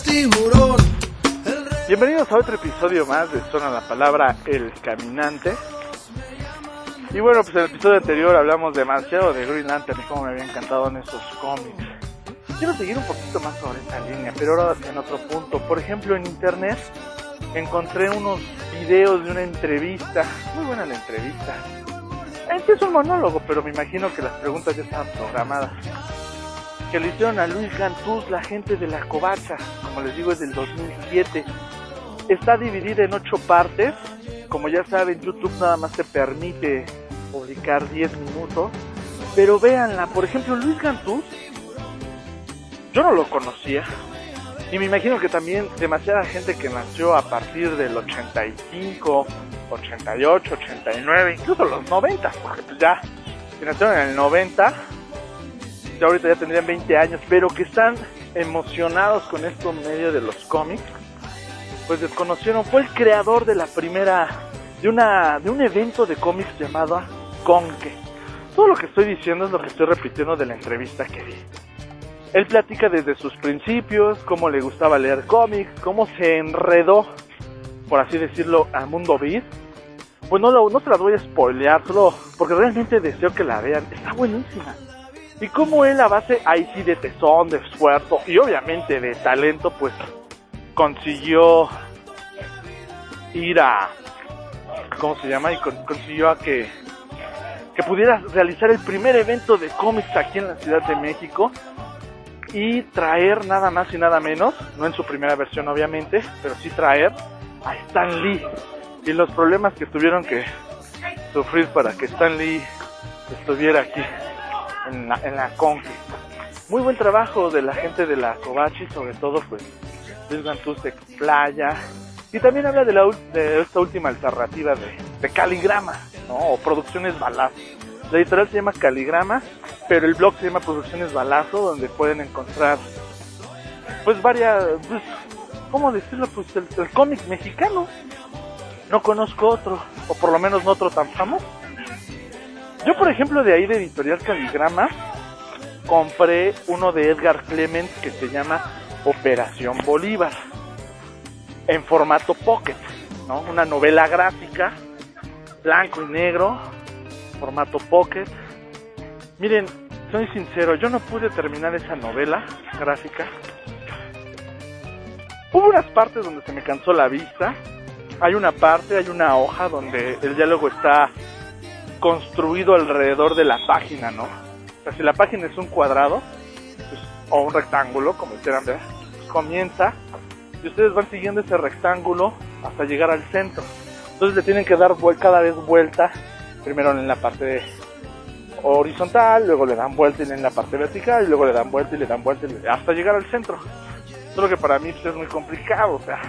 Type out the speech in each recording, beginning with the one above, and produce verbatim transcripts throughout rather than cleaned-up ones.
tiburón. Bienvenidos a otro episodio más de Zona la Palabra El Caminante. Y bueno, pues en el episodio anterior hablamos demasiado de Green Lantern y cómo me había encantado en esos cómics. Quiero seguir un poquito más sobre esta línea, pero ahora en otro punto. Por ejemplo, en internet encontré unos videos de una entrevista. Muy buena la entrevista. Este es un monólogo, pero me imagino que las preguntas ya estaban programadas. Que le hicieron a Luis Gantús, la gente de la Covacha. Como les digo, es del dos mil siete. Está dividida en ocho partes. Como ya saben, YouTube nada más te permite publicar diez minutos. Pero véanla, por ejemplo, Luis Gantús, yo no lo conocía. Y me imagino que también demasiada gente que nació a partir del ochenta y cinco, ochenta y ocho, ochenta y nueve, incluso los noventa, porque pues ya, si nacieron en el noventa, ya ahorita ya tendrían veinte años, pero que están emocionados con esto medio de los cómics, pues desconocieron. Fue el creador de la primera, de una, de un evento de cómics llamado Conque. Todo lo que estoy diciendo es lo que estoy repitiendo de la entrevista que vi. Él platica desde sus principios, cómo le gustaba leer cómics, cómo se enredó, por así decirlo, al mundo beat. Pues no, lo, no se las voy a spoilear, solo porque realmente deseo que la vean. Está buenísima. Y cómo él, a base, ahí sí, de tesón, de esfuerzo y obviamente de talento, pues consiguió ir a... ¿Cómo se llama? Y con, consiguió a que, que pudiera realizar el primer evento de cómics aquí en la Ciudad de México. Y traer nada más y nada menos, no en su primera versión obviamente, pero sí traer a Stan Lee. Y los problemas que tuvieron que sufrir para que Stan Lee estuviera aquí en la, en la Conque. Muy buen trabajo de la gente de la Covacha, sobre todo pues Luis Gantús se explaya. Y también habla de, la, de esta última alternativa de, de Caligrama, ¿no? O Producciones Balazo. La editorial se llama Caligrama, pero el blog se llama Producciones Balazo, donde pueden encontrar pues varias, pues, ¿cómo decirlo? Pues el, el cómic mexicano. No conozco otro, o por lo menos no otro tan famoso. Yo, por ejemplo, de ahí de editorial Caligrama, compré uno de Edgar Clement que se llama Operación Bolívar, en formato pocket, ¿no? Una novela gráfica, blanco y negro, formato pocket. Miren, soy sincero, yo no pude terminar esa novela gráfica. Hubo unas partes donde se me cansó la vista. Hay una parte, hay una hoja donde el diálogo está construido alrededor de la página, ¿no? O sea, si la página es un cuadrado, pues, o un rectángulo, como quieran ver, pues comienza y ustedes van siguiendo ese rectángulo hasta llegar al centro. Entonces le tienen que dar cada vez vuelta, primero en la parte horizontal, luego le dan vuelta en la parte vertical, y luego le dan vuelta y le dan vuelta y le... hasta llegar al centro. Solo que para mí pues, es muy complicado, o sea.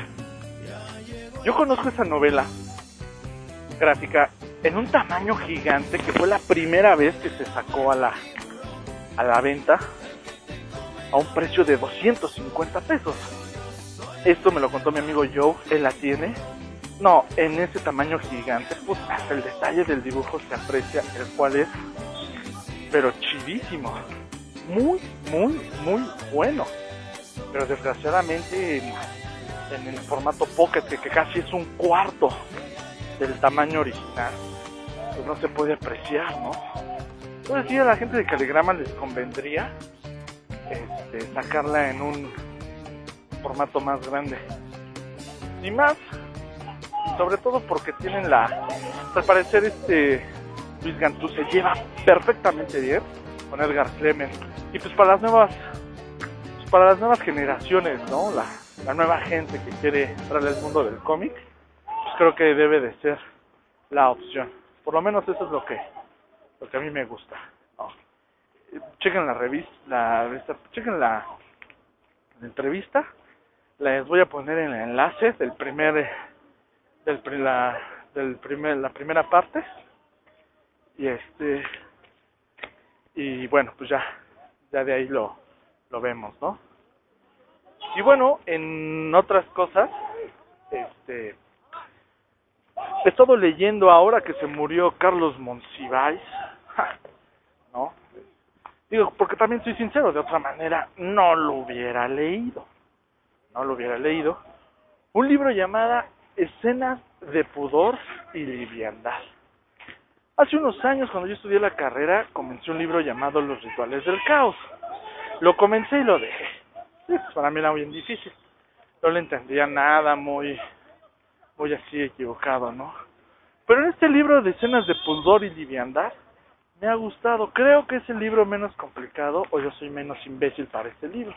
Yo conozco esa novela gráfica en un tamaño gigante, que fue la primera vez que se sacó a la, a la venta a un precio de doscientos cincuenta pesos. Esto me lo contó mi amigo Joe, él la tiene. No, en ese tamaño gigante, pues hasta el detalle del dibujo se aprecia, el cual es, pero chidísimo, muy, muy, muy bueno. Pero desgraciadamente en, en el formato pocket, que, que casi es un cuarto del tamaño original, pues no se puede apreciar, ¿no? Entonces sí, a la gente de Caligrama les convendría este, sacarla en un formato más grande. Y más, sobre todo porque tienen la... Al parecer este Luis Gantús se lleva perfectamente bien con Edgar Clement. Y pues para las nuevas pues para las nuevas generaciones, ¿no? La, la nueva gente que quiere entrar al mundo del cómic, pues creo que debe de ser la opción. Por lo menos eso es lo que lo que a mí me gusta, ¿no? Chequen la revista, la revista chequen la, la entrevista. Les voy a poner el enlace del primer del la del primer la primera parte y este y bueno, pues ya ya de ahí lo lo vemos, ¿no? Y bueno, en otras cosas, este he estado leyendo ahora que se murió Carlos Monsiváis, ¿no? Digo, porque también soy sincero, de otra manera no lo hubiera leído, no lo hubiera leído, un libro llamado Escenas de pudor y liviandad. Hace unos años, cuando yo estudié la carrera, comencé un libro llamado Los rituales del caos. Lo comencé y lo dejé. Sí, pues para mí era bien difícil. No le entendía nada, muy, muy así equivocado, ¿no? Pero en este libro de Escenas de pudor y liviandad, me ha gustado. Creo que es el libro menos complicado, o yo soy menos imbécil para este libro.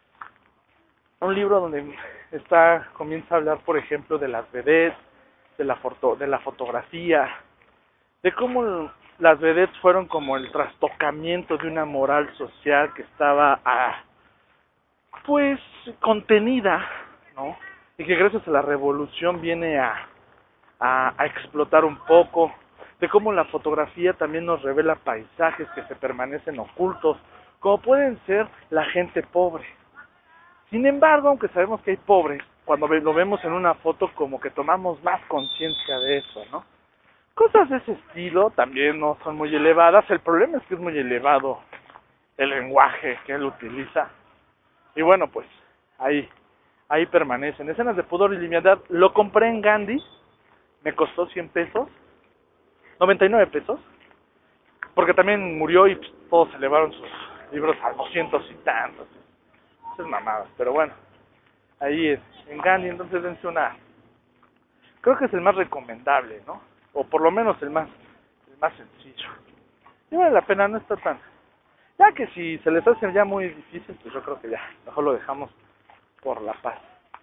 Un libro donde está, comienza a hablar, por ejemplo, de las vedettes, de la foto, de la fotografía, de cómo las vedettes fueron como el trastocamiento de una moral social que estaba, a, pues, contenida, ¿no? Y que gracias a la revolución viene a, a, a explotar un poco, de cómo la fotografía también nos revela paisajes que se permanecen ocultos, como pueden ser la gente pobre. Sin embargo, aunque sabemos que hay pobres, cuando lo vemos en una foto como que tomamos más conciencia de eso, ¿no? Cosas de ese estilo también no son muy elevadas. El problema es que es muy elevado el lenguaje que él utiliza. Y bueno, pues ahí, ahí permanecen. Escenas de pudor y liviandad. Lo compré en Gandhi. Me costó cien pesos. noventa y nueve pesos. Porque también murió y pues, todos elevaron sus libros a doscientos y tantos. Esas mamadas. Pero bueno, ahí es, en Gandhi. Entonces dense una... Creo que es el más recomendable, ¿no? O por lo menos el más el más sencillo. Y vale la pena, no está tan... Ya que si se les hace ya muy difícil, pues yo creo que ya, mejor lo dejamos por la paz.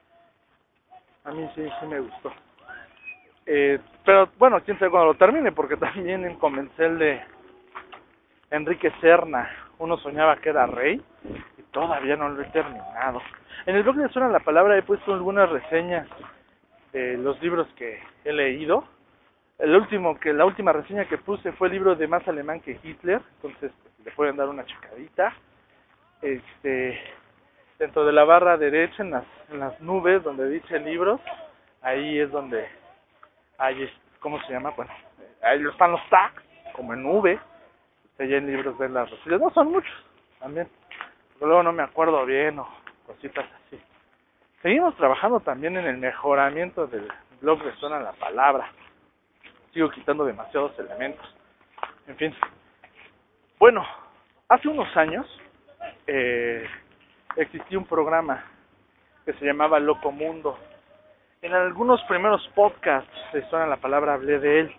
A mí sí, sí me gustó. Eh, pero bueno, quién sabe cuando lo termine, porque también comencé el de Enrique Serna. Uno soñaba que era rey y todavía no lo he terminado. En el blog de Suena la Palabra he puesto algunas reseñas de los libros que he leído. El último que la última reseña que puse fue el libro de Más alemán que Hitler, entonces le pueden dar una checadita. Este, dentro de la barra derecha en las en las nubes donde dice libros, ahí es donde hay, ¿cómo se llama? Bueno, ahí están los tags, como en V, allá en libros ven las reseñas. No son muchos, también, pero luego no me acuerdo bien o cositas así. Seguimos trabajando también en el mejoramiento del blog de Suena la Palabra. Sigo quitando demasiados elementos. En fin. Bueno, hace unos años eh, existía un programa que se llamaba Loco Mundo. En algunos primeros podcasts de Suena la Palabra hablé de él.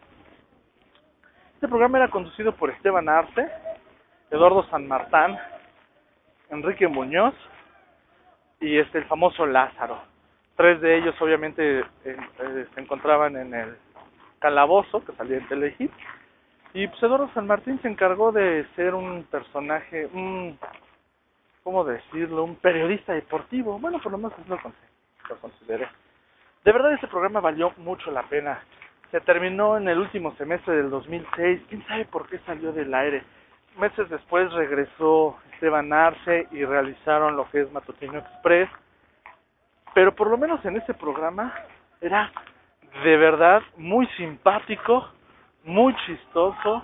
Este programa era conducido por Esteban Arce, Eduardo San Martán, Enrique Muñoz y este el famoso Lázaro. Tres de ellos obviamente eh, eh, se encontraban en el Calabozo, que salía en Telehit, y pues Eduardo San Martín se encargó de ser un personaje, un, ¿cómo decirlo? Un periodista deportivo. Bueno, por lo menos lo, lo consideré. De verdad ese programa valió mucho la pena. Se terminó en el último semestre del dos mil seis, quién sabe por qué salió del aire. Meses después regresó Esteban Arce y realizaron lo que es Matutino Express, pero por lo menos en ese programa era de verdad muy simpático, muy chistoso,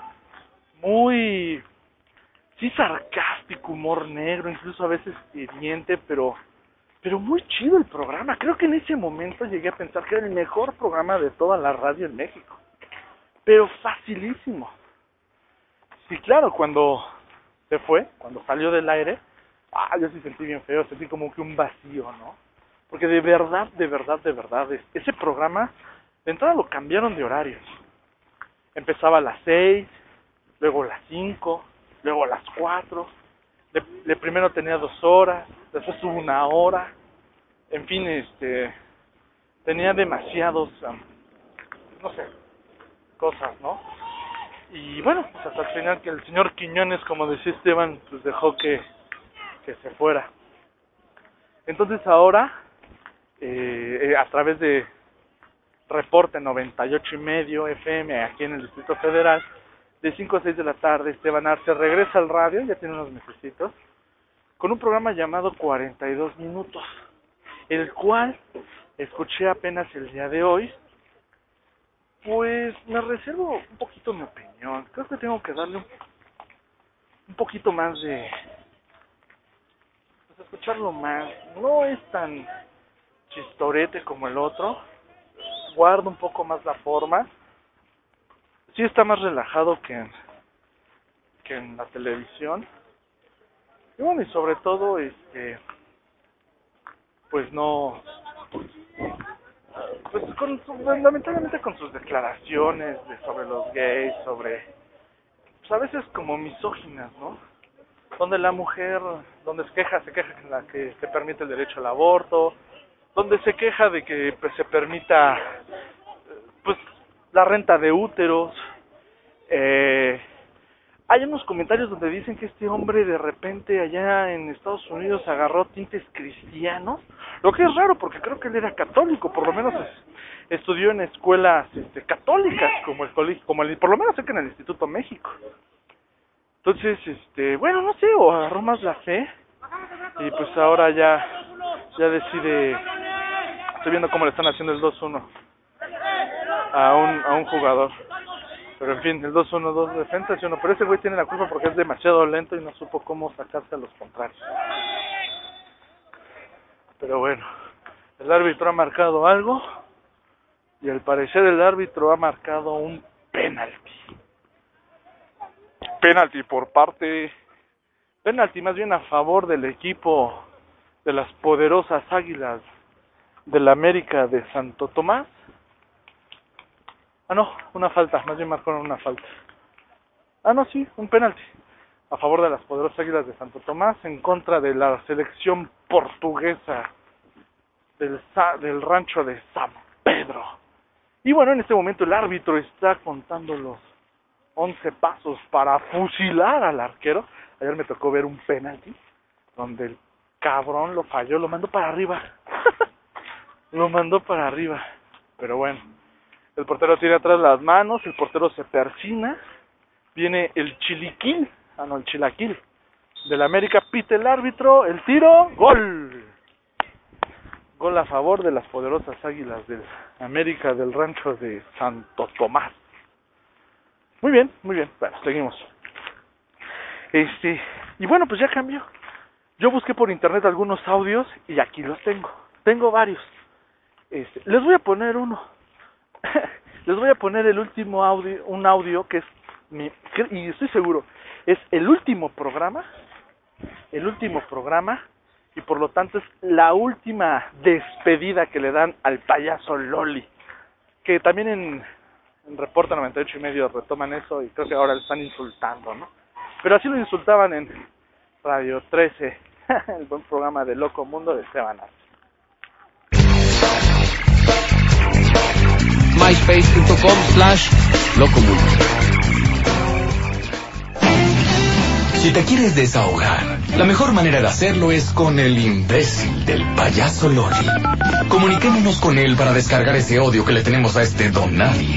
muy, sí, sarcástico, humor negro, incluso a veces hiriente, pero, pero muy chido el programa. Creo que en ese momento llegué a pensar que era el mejor programa de toda la radio en México, pero facilísimo. Sí, claro, cuando se fue, cuando salió del aire, ah, yo sí sentí bien feo, sentí como que un vacío, ¿no? Porque de verdad, de verdad, de verdad, ese programa, de entrada lo cambiaron de horarios. Empezaba a las seis, luego a las cinco, luego a las cuatro. Le, le primero tenía dos horas, después tuvo una hora. En fin, este, tenía demasiados, um, no sé, cosas, ¿no? Y bueno, pues hasta el final que el señor Quiñones, como decía Esteban, pues dejó que, que se fuera. Entonces ahora, eh, a través de Reporte noventa y ocho y medio F M aquí en el Distrito Federal, de cinco a seis de la tarde, Esteban Arce regresa al radio, ya tiene unos mesecitos, con un programa llamado cuarenta y dos minutos, el cual escuché apenas el día de hoy. Pues me reservo un poquito mi opinión. Creo que tengo que darle un, un poquito más de... pues escucharlo más. No es tan chistorete como el otro, guarda un poco más la forma, sí está más relajado que en, que en la televisión, y bueno, y sobre todo, este, pues no, pues con, fundamentalmente con sus declaraciones de, sobre los gays, sobre, pues a veces como misóginas, ¿no? Donde la mujer, donde se queja, se queja que, la, que se permite el derecho al aborto, donde se queja de que pues, se permita pues la renta de úteros. Eh, hay unos comentarios donde dicen que este hombre de repente allá en Estados Unidos agarró tintes cristianos, lo que es raro porque creo que él era católico, por lo menos es, estudió en escuelas este, católicas, como el colegio, como el, por lo menos sé que en el Instituto México. Entonces, este, bueno, no sé, o agarró más la fe y pues ahora ya, ya decide. Estoy viendo cómo le están haciendo el dos uno a un, a un jugador. Pero en fin, el dos uno, dos defensas y uno. Pero ese güey tiene la culpa porque es demasiado lento y no supo cómo sacarse a los contrarios. Pero bueno, el árbitro ha marcado algo y al parecer el árbitro ha marcado un penalti. Penalti por parte... Penalti más bien a favor del equipo de las poderosas Águilas del América de Santo Tomás. Ah, no, una falta, más bien marcaron una falta. Ah, no, sí, un penalti a favor de las poderosas Águilas de Santo Tomás en contra de la selección portuguesa del, del rancho de San Pedro. Y bueno, en este momento el árbitro está contando los once pasos para fusilar al arquero. Ayer me tocó ver un penalti donde el cabrón lo falló, lo mandó para arriba. Lo mandó para arriba. Pero bueno, el portero tira atrás las manos, el portero se persina, viene el chiliquil, ah no, el chilaquil del América, pita el árbitro, el tiro, gol. Gol a favor de las poderosas Águilas del América del rancho de Santo Tomás. Muy bien, muy bien, bueno, seguimos. Este, y bueno, pues ya cambió. Yo busqué por internet algunos audios y aquí los tengo. Tengo varios. Este, les voy a poner uno. Les voy a poner el último audio, un audio que es mi, y estoy seguro, es el último programa, el último programa, y por lo tanto es la última despedida que le dan al payaso Loli, que también en, en Reporta noventa y ocho y medio retoman eso y creo que ahora le están insultando, ¿no? Pero así lo insultaban en Radio trece, el buen programa de Loco Mundo de Esteban Arce. myspace.com slash locomundo. Si te quieres desahogar, la mejor manera de hacerlo es con el imbécil del payaso Loli. Comuniquémonos con él para descargar ese odio que le tenemos a este don nadie.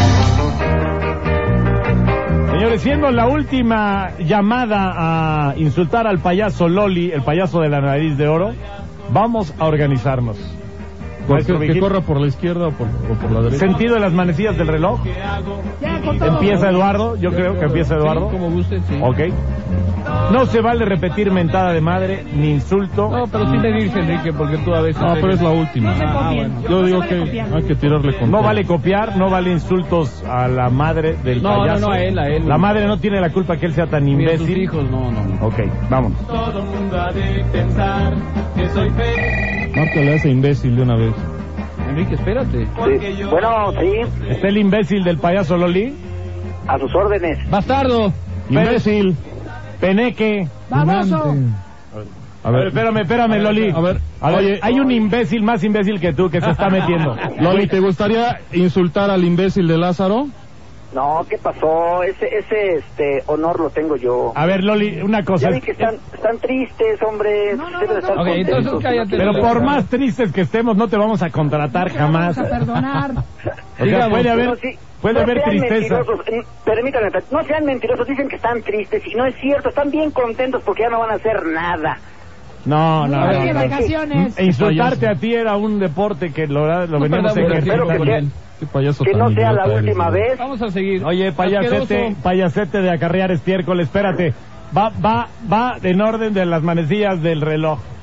Señores, siendo la última llamada a insultar al payaso Loli, el payaso de la nariz de oro, vamos a organizarnos. ¿Que, que corra por la izquierda o por, o por la derecha? Sentido de las manecillas del reloj. Empieza Eduardo, yo creo que empieza Eduardo. Sí, como guste, sí. Ok. No se vale repetir mentada de madre ni insulto. No, pero sí me dice Enrique, porque tú a veces... No, pero es la última. Ah, bueno. Yo digo que hay que tirarle con... No vale copiar, no vale insultos a la madre del no, payaso. No, no, a él, a él. La madre no tiene la culpa que él sea tan imbécil. Sus hijos, no, no, no. Ok, vamos. Todo mundo ha de pensar que soy feliz. Márcale a ese imbécil de una vez. Enrique, espérate. Sí. Bueno, sí. ¿Está el imbécil del payaso Loli? A sus órdenes. ¡Bastardo! ¡Imbécil! ¡Peneque! ¡Baboso! A ver, espérame, espérame, Loli. A ver, a ver, oye, hay un imbécil más imbécil que tú que se está metiendo. Loli, ¿te gustaría insultar al imbécil de Lázaro? No, ¿qué pasó? Ese ese este honor lo tengo yo. A ver, Loli, una cosa. Ya vi que están, están tristes, hombre. No, no, Deben no, estar no. Ok, contentos. entonces cállate. Pero por más tristes que estemos, no te vamos a contratar jamás. Vamos a perdonar. O sea, puede haber, No, sí, puede no haber sean tristeza. mentirosos, eh, Permítanme, no sean mentirosos. Dicen que están tristes y no es cierto. Están bien contentos porque ya no van a hacer nada. No, no, No, no. de no. vacaciones. E insultarte a ti era un deporte que lo, lo veníamos perdón, ejercitando. espero que sea- Qué payaso Que tan no sea la idiota eres, última ¿no? vez. Vamos a seguir. Oye, payasete, Asqueroso. payasete de acarrear estiércol, espérate. Va, va, va en orden de las manecillas del reloj.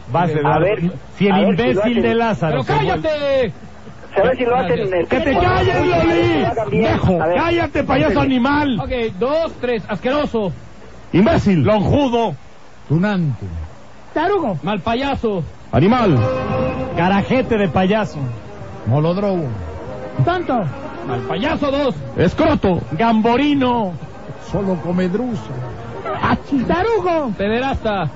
Base de A ver, si el a ver si imbécil lo hacen. de Lázaro. ¡Pero cállate! A ver si lo hacen en el... ¡Que te calles, Loli! ¡Dejo! A ver. ¡Cállate, payaso animal! Ok, dos, tres, asqueroso. ¡Imbécil! ¡Lonjudo! Tunante. Tarugo. Mal payaso. ¡Animal! ¡Carajete de payaso! Molodrogo. Tonto. Mal payaso dos. ¡Escroto! ¡Gamborino! Solo comedruso. Tarugo. Pederasta.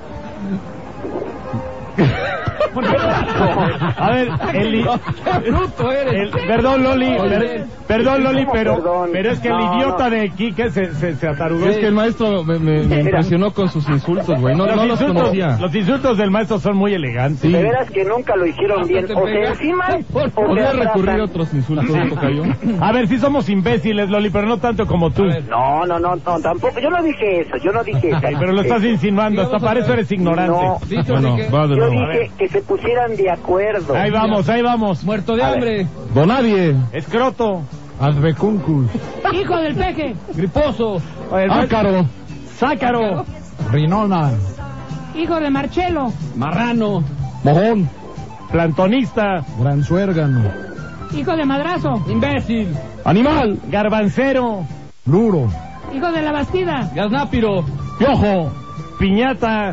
A ver, el, ¡Qué bruto eres! el- perdón Loli, Oye, per- perdón Loli, ¿cómo pero perdón? pero es que el No, idiota no. de Quique se, se, se atarugó. Es que el maestro me, me- me impresionó con sus insultos, güey. No, los, no los insultos, conocía. los insultos del maestro son muy elegantes. De veras que nunca lo hicieron bien. O se enciman o se Podría recurrir a abrazan. otros insultos, tocayo. A ver, sí somos imbéciles, Loli, pero no tanto como tú. A ver. No, no, no, no, tampoco. Yo no dije eso, yo no dije eso. Ay, pero lo estás insinuando, hasta Digamos, para eso eres ignorante. No. Dicho Bueno, así que... va de Yo nuevo. dije que se pusieran de acuerdo. Ahí vamos, ahí vamos. Muerto de A ver. hambre. Donadie. Escroto. Advecuncus. Hijo del peje. Griposo. Ácaro. Zácaro. Rinona. Hijo de Marcelo. Marrano. Mojón. Plantonista. Granzuérgano. Hijo de Madrazo. Imbécil. Animal. Garbancero. Luro. Hijo de la Bastida. Gaznápiro. Piojo. Piñata.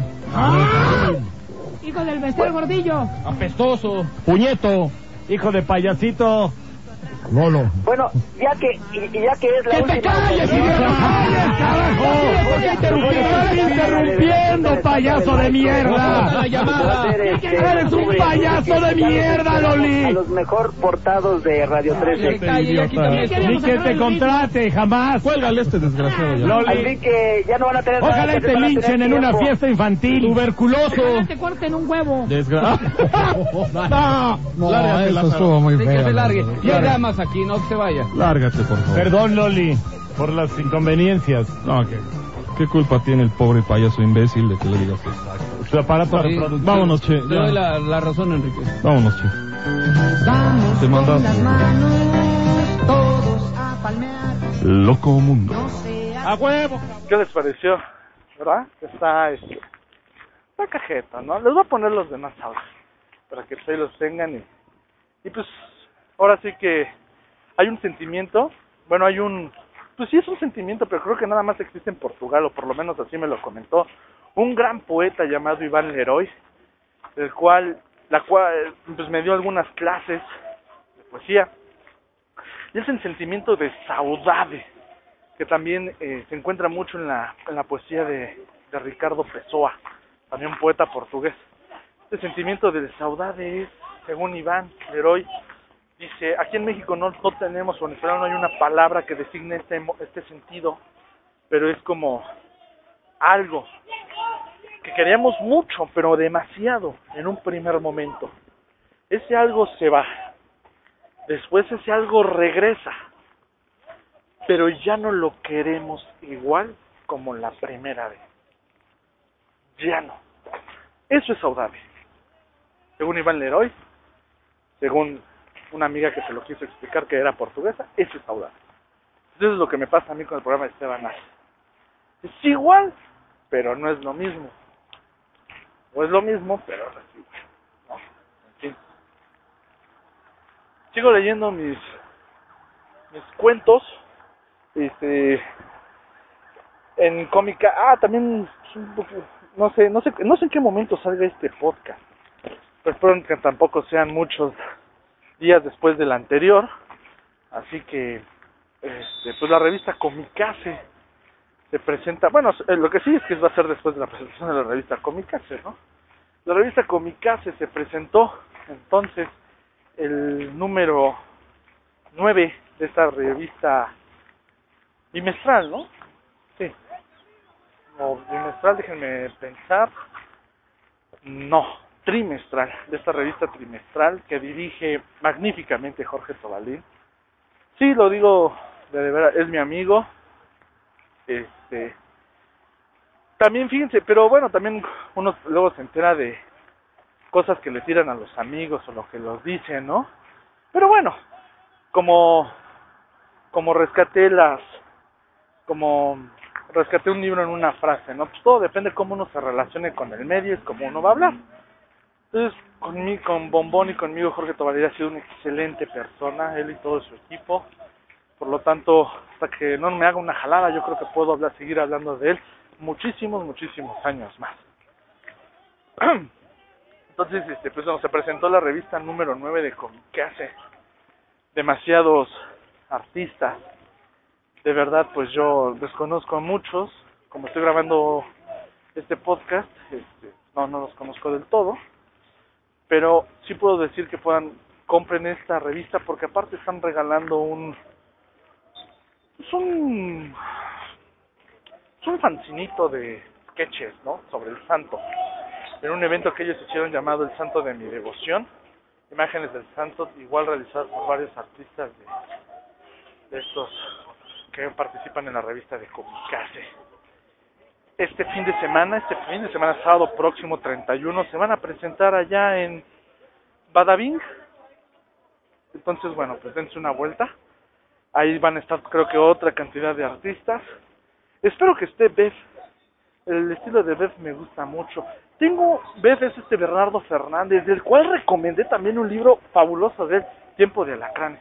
Hijo del Bester Gordillo. Apestoso. Puñeto. Hijo de payasito. Lolo. Bueno, ya que, y, y ya que es la ¡Que te última... calles, idiota! ¡Calles, carajo! ¿Por qué estás interrumpiendo, payaso de mierda? La llamada. ¡Eres un payaso de mierda, A Loli! los mejor portados de Radio Que trece. calle y aquí también. Ni que te contrate, jamás. Cuélgale este desgraciado ya. Loli, Así que ya no van a tener nada ojalá que te hacer, van a linchen tener en una tiempo. fiesta infantil. Tuberculoso. Ojalá te corten un huevo. Desgraciado. No, No, lárgate, eso Lázaro. estuvo muy Sí, que feo. se largue. Lázaro. Y hay damas aquí, no que se vaya. Lárgate, por favor. Perdón, Loli, por las inconveniencias. No, ¿qué, ¿qué culpa tiene el pobre payaso imbécil de que le digas eso? Su aparato Sí. reproductor. Vámonos, che. Te ya. doy la, la razón, Enrique. Vámonos, che. Vamos Te mandas. con las manos todos a palmear. Loco mundo. No sea ¡A huevo! ¿Qué les pareció? ¿Verdad? Está, este, está cajeta, ¿no? Les voy a poner los demás ahora, para que ustedes los tengan y, y pues, ahora sí que hay un sentimiento, bueno, hay un, pues sí es un sentimiento, pero creo que nada más existe en Portugal, o por lo menos así me lo comentó un gran poeta llamado Iván Leroy, el cual, la cual, pues me dio algunas clases de poesía, y es el sentimiento de saudade, que también eh, se encuentra mucho en la, en la poesía de, de Ricardo Pessoa, también un poeta portugués. Este sentimiento de saudade es, según Iván Leroy, dice, aquí en México no, no tenemos, o en español no hay una palabra que designe este, este sentido, pero es como algo que queríamos mucho, pero demasiado, en un primer momento. Ese algo se va, después ese algo regresa, pero ya no lo queremos igual como la primera vez. Ya no. Eso es saudade. Según Iván Leroy, según una amiga que se lo quiso explicar que era portuguesa, eso es saudade. Eso es lo que me pasa a mí con el programa de Esteban Ash. Es igual, pero no es lo mismo. O es lo mismo, pero no es igual, ¿no? En fin. Sigo leyendo mis, mis cuentos. Este, en cómica, ah, también, no sé, no sé, no sé en qué momento salga este podcast, pero espero que tampoco sean muchos días después del anterior, así que, este, pues la revista Comicase se presenta, bueno, lo que sí es que va a ser después de la presentación de la revista Comicase, ¿no? La revista Comicase se presentó, entonces, el número nueve de esta revista bimestral, ¿no? Sí. O bimestral, déjenme pensar. No, trimestral, de esta revista trimestral que dirige magníficamente Jorge Tobalín. Sí, lo digo de, de verdad, es mi amigo. Este, también fíjense, pero bueno, también uno luego se entera de cosas que le tiran a los amigos o lo que los dicen, ¿no? Pero bueno, como como rescaté las como rescaté un libro en una frase, ¿no? Pues todo depende de cómo uno se relacione con el medio, es como uno va a hablar. Entonces, con, mi, con Bombón y conmigo, Jorge Tobalera ha sido una excelente persona, él y todo su equipo. Por lo tanto, hasta que no me haga una jalada, yo creo que puedo hablar, seguir hablando de él muchísimos, muchísimos años más. Entonces, este, pues bueno, se presentó la revista número nueve de Comikaze. Demasiados artistas. De verdad, pues yo desconozco a muchos. Como estoy grabando este podcast, este, no, no los conozco del todo. Pero sí puedo decir que puedan, compren esta revista porque aparte están regalando un... Es un... Es un fancinito de sketches, ¿no? Sobre el santo. En un evento que ellos hicieron llamado El Santo de mi Devoción. Imágenes del santo, igual realizadas por varios artistas de, de estos que participan en la revista de Comikaze. Este fin de semana, este fin de semana, sábado próximo treinta y uno, se van a presentar allá en Badabing. Entonces, bueno, pues dense una vuelta. Ahí van a estar, creo que otra cantidad de artistas. Espero que esté Beth. El estilo de Beth me gusta mucho. Tengo, Beth es este Bernardo Fernández, del cual recomendé también un libro fabuloso de él, Tiempo de Alacranes.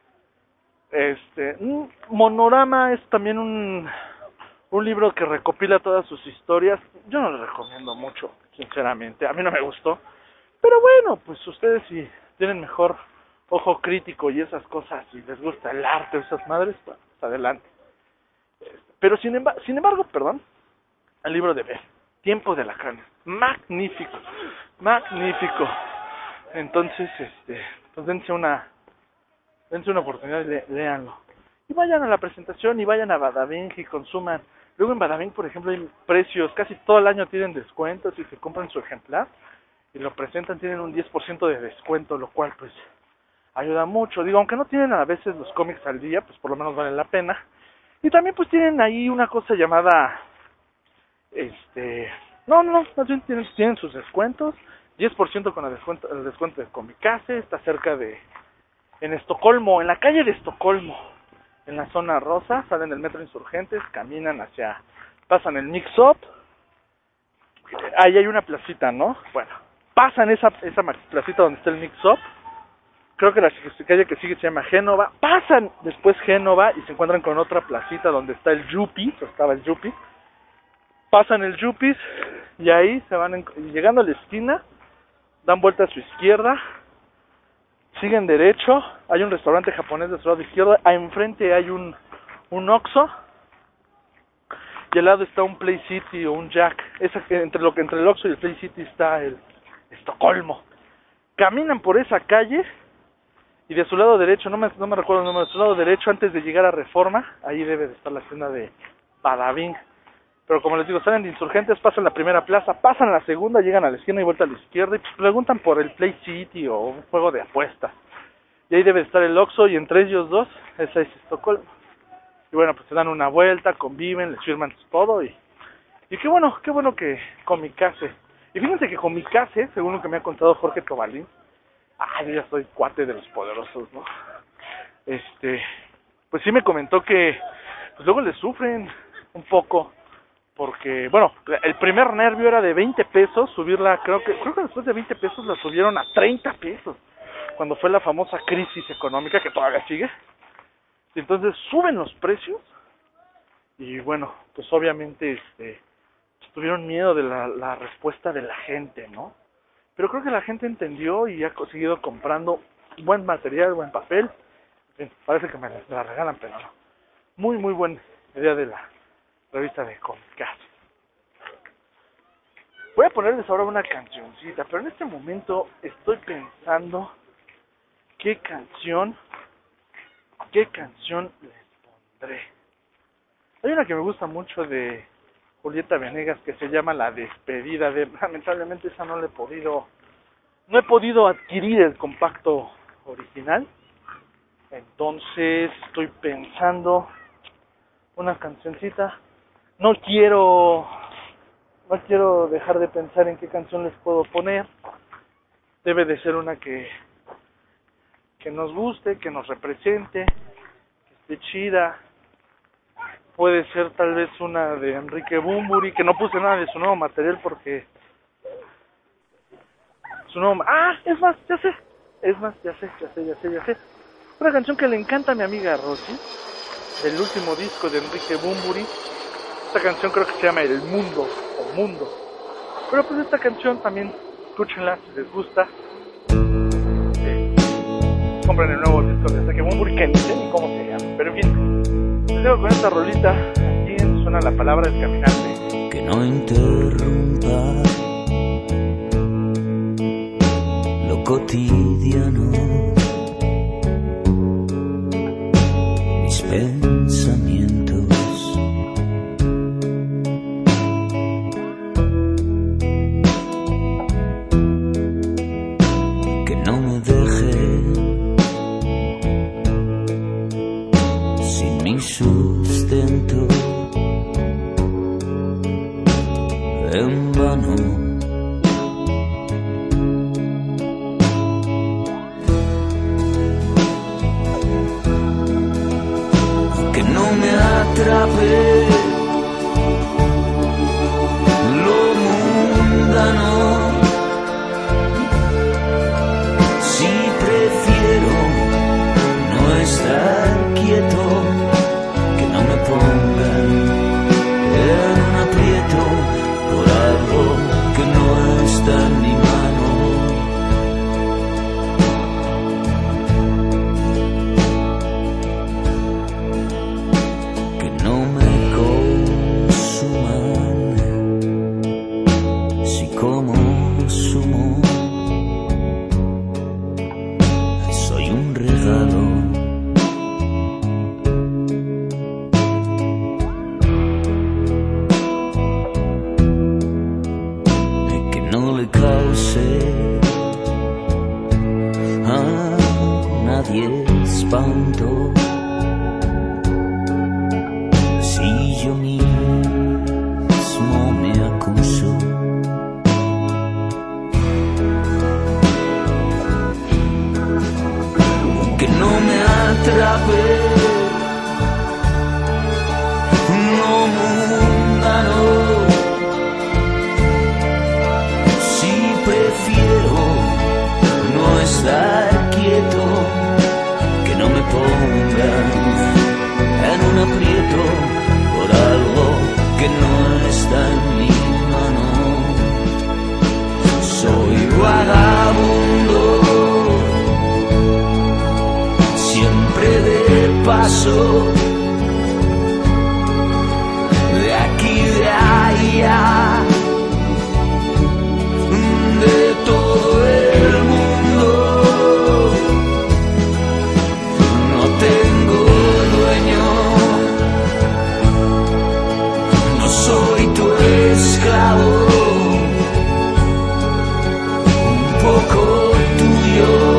Este, Monorama es también un, un libro que recopila todas sus historias. Yo no lo recomiendo mucho, sinceramente. A mí no me gustó. Pero bueno, pues ustedes si tienen mejor ojo crítico y esas cosas, si les gusta el arte o esas madres, pues adelante. Pero sin embargo, sin embargo, perdón, el libro de Beth, Tiempo de Alacranes, magnífico, magnífico. Entonces, este, pues dense una, dense una oportunidad y le, léanlo. Y vayan a la presentación y vayan a Badabing y consuman. Luego en Badabing, por ejemplo, hay precios, casi todo el año tienen descuentos y se compran su ejemplar y lo presentan, tienen un diez por ciento de descuento, lo cual pues ayuda mucho. Digo, aunque no tienen a veces los cómics al día, pues por lo menos vale la pena. Y también pues tienen ahí una cosa llamada, este, no, no, más bien tienen, tienen sus descuentos, diez por ciento con el descuento, el descuento de Comikaze, está cerca de, en Estocolmo, en la calle de Estocolmo, en la zona rosa, salen del metro Insurgentes, caminan hacia, pasan el Mix-Up, ahí hay una placita, ¿no? Bueno, pasan esa, esa placita donde está el Mix-Up, creo que la calle que sigue se llama Génova, pasan después Génova y se encuentran con otra placita donde está el Yupi, o estaba el Yupi, pasan el Yupis y ahí se van, en, llegando a la esquina, dan vuelta a su izquierda, siguen derecho, hay un restaurante japonés de su lado izquierdo, ahí enfrente hay un, un Oxxo y al lado está un Play City o un Jack, esa, entre, lo, entre el Oxxo y el Play City está el Estocolmo. Caminan por esa calle y de su lado derecho, no me, no me recuerdo el número, de su lado derecho antes de llegar a Reforma, ahí debe de estar la tienda de Badabing. Pero como les digo, salen de Insurgentes, pasan la primera plaza, pasan la segunda, llegan a la esquina y vuelta a la izquierda y pues preguntan por el Play City o un juego de apuestas. Y ahí debe estar el Oxxo y entre ellos dos, esa es Estocolmo. Y bueno, pues se dan una vuelta, conviven, les firman todo y, y qué bueno, qué bueno que Comikaze. Y fíjense que Comikaze, según lo que me ha contado Jorge Tobalín, ah, yo ya soy cuate de los poderosos, ¿no? Este, pues sí me comentó que pues luego le sufren un poco. Porque, bueno, el primer nervio era de veinte pesos, subirla, creo que creo que después de veinte pesos la subieron a treinta pesos, cuando fue la famosa crisis económica que todavía sigue. Y entonces suben los precios, y bueno, pues obviamente este, tuvieron miedo de la, la respuesta de la gente, ¿no? Pero creo que la gente entendió y ha seguido comprando buen material, buen papel. En fin, parece que me la, me la regalan, pero no. Muy, muy buena idea de la revista de Comikaze. Voy a ponerles ahora una cancioncita, pero en este momento estoy pensando qué canción, qué canción les pondré. Hay una que me gusta mucho de Julieta Venegas que se llama La Despedida de, lamentablemente esa no le he podido, no he podido adquirir el compacto original, entonces estoy pensando una cancioncita. No quiero, no quiero dejar de pensar en qué canción les puedo poner. Debe de ser una que, que nos guste, que nos represente, que esté chida. Puede ser tal vez una de Enrique Bunbury, que no puse nada de su nuevo material porque su nombre. Ah, es más, ya sé. Es más, ya sé, ya sé, ya sé, ya sé. Una canción que le encanta a mi amiga Rosy, del último disco de Enrique Bunbury. Esta canción creo que se llama El Mundo, o Mundo. Pero pues esta canción también, escúchenla si les gusta. Eh, compren el nuevo disco de Enrique Bunbury, que ni sé ni cómo se llama. Pero en fin, les dejo con esta rolita. Aquí suena la palabra del caminante. Que no interrumpa lo cotidiano, mis pensamientos, que no me deje sin mi sustento en vano. Que no me atrape lo mundano, si prefiero no estar quieto, que no me pongan en un aprieto por algo que no está en mi mano. Que no me consuman si como sumo soy un regalo. A nadie espanto si yo mismo me acuso. Que no me atrape no mundano, estar quieto, que no me pongan en un aprieto por algo que no está en mi mano. Soy vagabundo, siempre de paso, de aquí, de allá, de todo el mundo. No tengo dueño, no soy tu esclavo, un poco tuyo.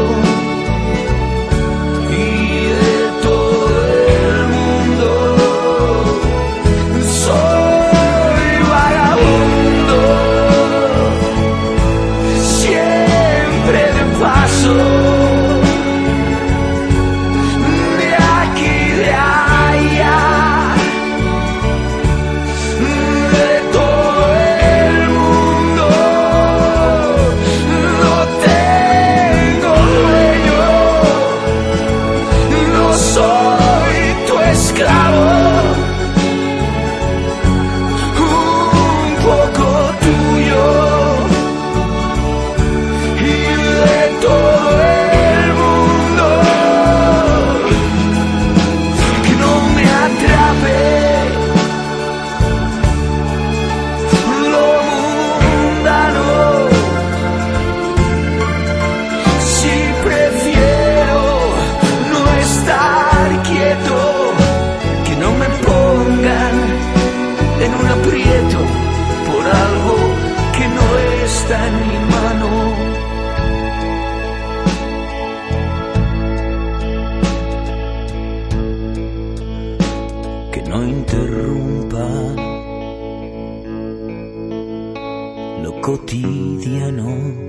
Cotidiano,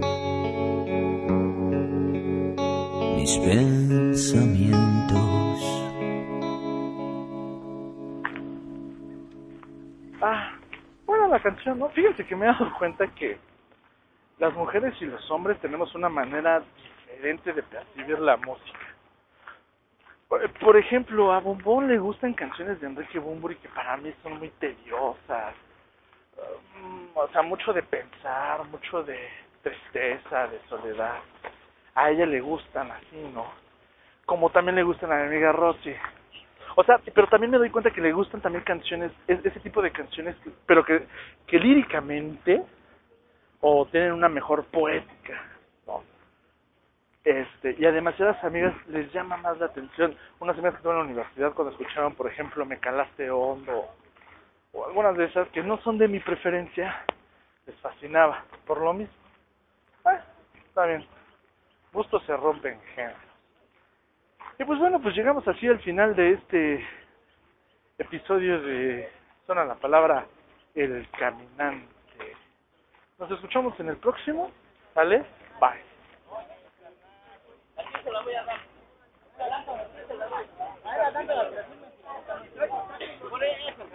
mis pensamientos. Ah, bueno la canción, ¿no? Fíjense que me he dado cuenta que las mujeres y los hombres tenemos una manera diferente de percibir la música. Por, por ejemplo, a Bombón le gustan canciones de Enrique Bunbury que para mí son muy tediosas. Um, o sea, mucho de pensar, mucho de tristeza, de soledad. A ella le gustan así, ¿no? Como también le gustan a mi amiga Rosy. O sea, pero también me doy cuenta que le gustan también canciones, ese tipo de canciones, pero que, que líricamente o tienen una mejor poética, ¿no? Este, y a demasiadas amigas les llama más la atención. Unas amigas que tuve en la universidad cuando escuchaban, por ejemplo, Me Calaste Hondo, o algunas de esas que no son de mi preferencia, les fascinaba, por lo mismo. Ah, está bien, gustos se rompen géneros. Y pues bueno, pues llegamos así al final de este episodio de Suena la Palabra, El Caminante. Nos escuchamos en el próximo, ¿vale? Bye.